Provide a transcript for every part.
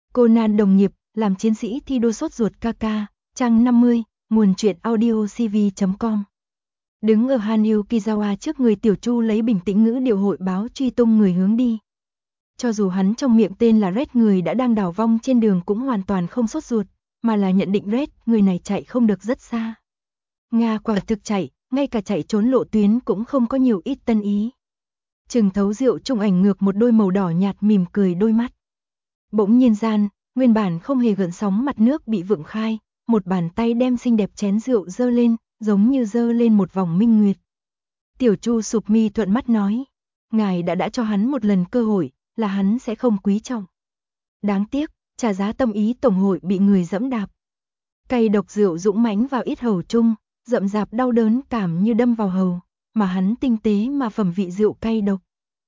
Conan đồng nghiệp, làm chiến sĩ thi đua sốt ruột KK, trang 50, nguồn truyện audio cv.com. Đứng ở Hanyu Kizawa trước người Tiểu Chu lấy bình tĩnh ngữ điệu hội báo truy tung người hướng đi. Cho dù hắn trong miệng tên là Red, người đã đang đảo vong trên đường, cũng hoàn toàn không sốt ruột, mà là nhận định Red, người này chạy không được rất xa. Nga quả thực chạy, ngay cả chạy trốn lộ tuyến cũng không có nhiều ít tân ý. Trừng thấu rượu trung ảnh ngược một đôi màu đỏ nhạt mỉm cười đôi mắt. Bỗng nhiên gian, nguyên bản không hề gợn sóng mặt nước bị vượng khai, một bàn tay đem xinh đẹp chén rượu dơ lên, giống như dơ lên một vòng minh nguyệt. Tiểu Chu sụp mi thuận mắt nói, ngài đã cho hắn một lần cơ hội, là hắn sẽ không quý trọng. Đáng tiếc, trả giá tâm ý tổng hội bị người dẫm đạp. Cay độc rượu dũng mãnh vào yết hầu chung, rậm rạp đau đớn cảm như đâm vào hầu, mà hắn tinh tế mà phẩm vị rượu cay độc.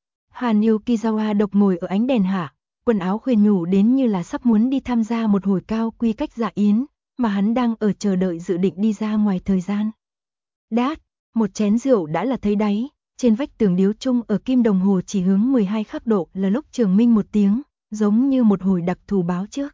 Hanyu Kizawa độc ngồi ở ánh đèn hạ, quần áo khuyên nhủ đến như là sắp muốn đi tham gia một hồi cao quy cách dạ yến, mà hắn đang ở chờ đợi dự định đi ra ngoài thời gian. Đát, một chén rượu đã là thấy đáy, trên vách tường điếu chung ở kim đồng hồ chỉ hướng 12 khắc độ là lúc trường minh một tiếng, giống như một hồi đặc thù báo trước.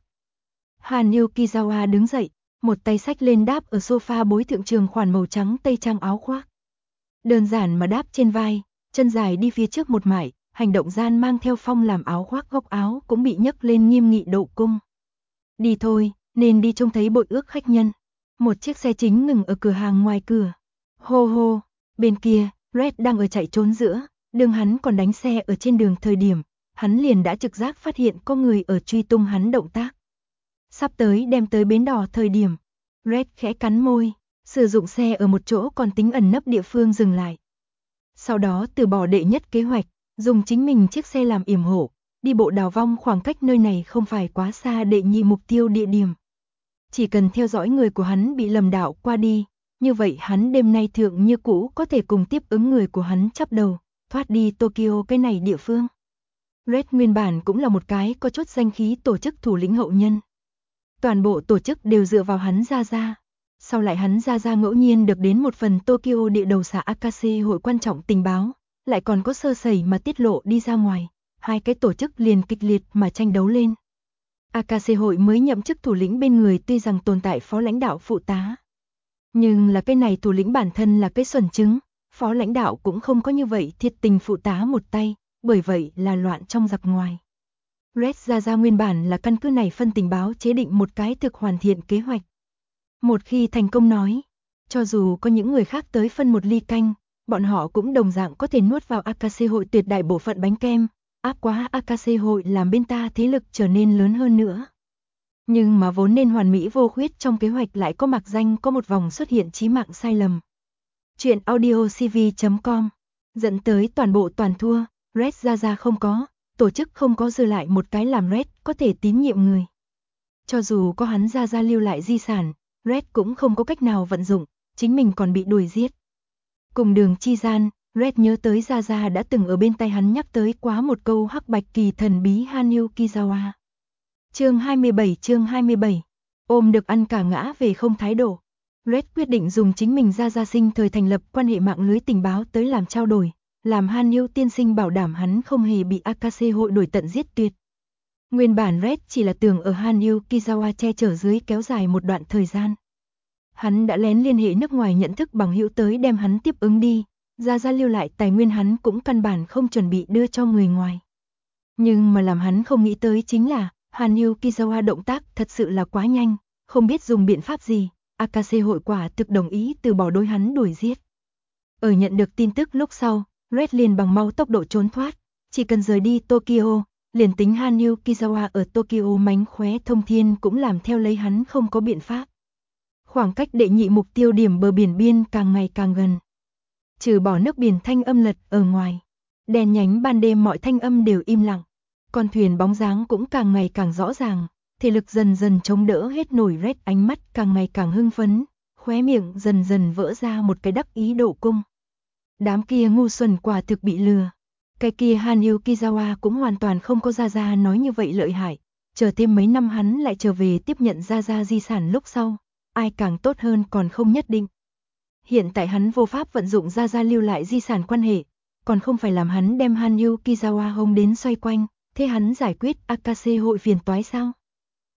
Hanyu Kizawa đứng dậy, một tay xách lên đáp ở sofa bối thượng trường khoản màu trắng tây trang áo khoác. Đơn giản mà đáp trên vai, chân dài đi phía trước một mải, hành động gian mang theo phong làm áo khoác góc áo cũng bị nhấc lên nghiêm nghị độ cung. Đi thôi, nên đi trông thấy bội ước khách nhân. Một chiếc xe chính ngừng ở cửa hàng ngoài cửa. Hô hô, bên kia, Red đang ở chạy trốn giữa, đường hắn còn đánh xe ở trên đường thời điểm, hắn liền đã trực giác phát hiện có người ở truy tung hắn động tác. Sắp tới đem tới bến đò thời điểm, Red khẽ cắn môi, sử dụng xe ở một chỗ còn tính ẩn nấp địa phương dừng lại. Sau đó từ bỏ đệ nhất kế hoạch, dùng chính mình chiếc xe làm yểm hộ, đi bộ đào vong khoảng cách nơi này không phải quá xa đệ nhị mục tiêu địa điểm. Chỉ cần theo dõi người của hắn bị lầm đạo qua đi, như vậy hắn đêm nay thượng như cũ có thể cùng tiếp ứng người của hắn chắp đầu, thoát đi Tokyo cái này địa phương. Red nguyên bản cũng là một cái có chút danh khí tổ chức thủ lĩnh hậu nhân. Toàn bộ tổ chức đều dựa vào hắn ra. Sau lại hắn ra ngẫu nhiên được đến một phần Tokyo địa đầu xã Akase hội quan trọng tình báo, lại còn có sơ sẩy mà tiết lộ đi ra ngoài, hai cái tổ chức liền kịch liệt mà tranh đấu lên. Akase hội mới nhậm chức thủ lĩnh bên người tuy rằng tồn tại phó lãnh đạo phụ tá, nhưng là cái này thủ lĩnh bản thân là cái xuẩn trứng, phó lãnh đạo cũng không có như vậy thiệt tình phụ tá một tay, bởi vậy là loạn trong giặc ngoài. Red ra nguyên bản là căn cứ này phân tình báo chế định một cái thực hoàn thiện kế hoạch. Một khi thành công nói, cho dù có những người khác tới phân một ly canh, bọn họ cũng đồng dạng có thể nuốt vào Akase hội tuyệt đại bộ phận bánh kem, áp quá Akase hội làm bên ta thế lực trở nên lớn hơn nữa. Nhưng mà vốn nên hoàn mỹ vô khuyết trong kế hoạch lại có mạc danh có một vòng xuất hiện chí mạng sai lầm. Chuyện audio cv.com dẫn tới toàn bộ toàn thua, Red ra không có, tổ chức không có dư lại một cái làm Red có thể tín nhiệm người. Cho dù có hắn ra lưu lại di sản, Red cũng không có cách nào vận dụng, chính mình còn bị đuổi giết. Cùng đường chi gian, Red nhớ tới Ra đã từng ở bên tay hắn nhắc tới quá một câu hắc bạch kỳ thần bí Hanyu Kizawa. Chương 27, ôm được ăn cả ngã về không thái độ. Red quyết định dùng chính mình Ra sinh thời thành lập quan hệ mạng lưới tình báo tới làm trao đổi, làm Hanyu tiên sinh bảo đảm hắn không hề bị Akase hội đuổi tận giết tuyệt. Nguyên bản Red chỉ là tưởng ở Hanyu Kizawa che chở dưới kéo dài một đoạn thời gian. Hắn đã lén liên hệ nước ngoài nhận thức bằng hữu tới đem hắn tiếp ứng đi, ra lưu lại tài nguyên hắn cũng căn bản không chuẩn bị đưa cho người ngoài. Nhưng mà làm hắn không nghĩ tới chính là, Hanyu Kizawa động tác thật sự là quá nhanh, không biết dùng biện pháp gì, Akase hội quả thực đồng ý từ bỏ đối hắn đuổi giết. Ở nhận được tin tức lúc sau, Red liền bằng mau tốc độ trốn thoát, chỉ cần rời đi Tokyo, liền tính Hanyu Kizawa ở Tokyo mánh khóe thông thiên cũng làm theo lấy hắn không có biện pháp. Khoảng cách đệ nhị mục tiêu điểm bờ biển biên càng ngày càng gần. Trừ bỏ nước biển thanh âm lật ở ngoài, đèn nhánh ban đêm mọi thanh âm đều im lặng. Con thuyền bóng dáng cũng càng ngày càng rõ ràng, thể lực dần dần chống đỡ hết nổi Red, ánh mắt càng ngày càng hưng phấn, khóe miệng dần dần vỡ ra một cái đắc ý độ cung. Đám kia ngu xuẩn quả thực bị lừa. Cái kia Hanyu Kizawa cũng hoàn toàn không có Ra nói như vậy lợi hại, chờ thêm mấy năm hắn lại trở về tiếp nhận Ra di sản lúc sau, ai càng tốt hơn còn không nhất định. Hiện tại hắn vô pháp vận dụng Ra lưu lại di sản quan hệ, còn không phải làm hắn đem Hanyu Kizawa hông đến xoay quanh, thế hắn giải quyết Akase hội phiền toái sao?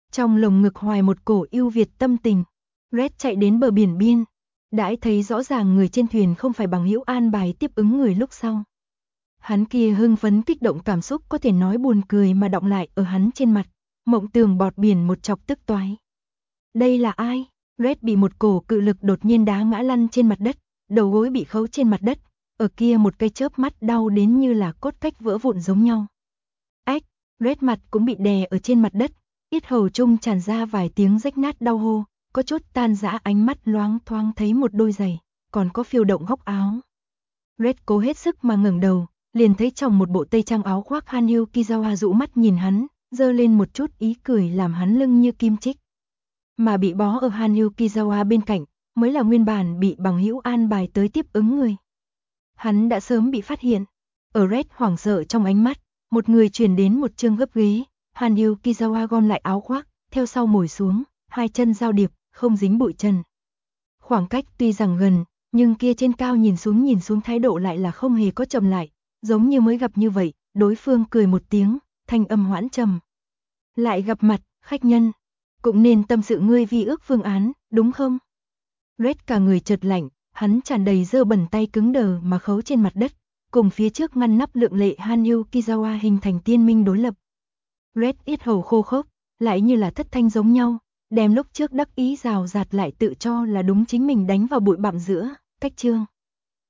trong lồng ngực hoài một cổ yêu Việt tâm tình. Red chạy đến bờ biển biên, đãi thấy rõ ràng người trên thuyền không phải bằng hữu an bài tiếp ứng người lúc sau. Hắn kia hưng phấn kích động cảm xúc có thể nói buồn cười mà đọng lại ở hắn trên mặt, mộng tường bọt biển một chọc tức toái. Đây là ai? Red bị một cổ cự lực đột nhiên đá ngã lăn trên mặt đất, đầu gối bị khấu trên mặt đất, ở kia một cây chớp mắt đau đến như là cốt cách vỡ vụn giống nhau. Ách, Red mặt cũng bị đè ở trên mặt đất, yết hầu trung tràn ra vài tiếng rách nát đau hô, có chút tan rã ánh mắt loáng thoáng thấy một đôi giày, còn có phiêu động góc áo. Red cố hết sức mà ngẩng đầu, liền thấy trong một bộ tây trang áo khoác Hanyu Kizawa dụ mắt nhìn hắn, giơ lên một chút ý cười làm hắn lưng như kim chích. Mà bị bó ở Hanyu Kizawa bên cạnh, mới là nguyên bản bị bằng hữu an bài tới tiếp ứng người. Hắn đã sớm bị phát hiện. Ở Red hoảng sợ trong ánh mắt, một người truyền đến một chương gấp ghế, Hanyu Kizawa gom lại áo khoác, theo sau ngồi xuống, hai chân giao điệp, không dính bụi trần. Khoảng cách tuy rằng gần, nhưng kia trên cao nhìn xuống thái độ lại là không hề có chậm lại, giống như mới gặp như vậy, đối phương cười một tiếng, thanh âm hoãn trầm. Lại gặp mặt, khách nhân, cũng nên tâm sự ngươi vi ước phương án, đúng không? Red cả người chợt lạnh, hắn tràn đầy dơ bẩn tay cứng đờ mà khấu trên mặt đất, cùng phía trước ngăn nắp lượng lệ Hanyu Kizawa hình thành tiên minh đối lập. Red yết hầu khô khốc, lại như là thất thanh giống nhau, đem lúc trước đắc ý rào rạt lại tự cho là đúng chính mình đánh vào bụi bặm giữa, cách chương.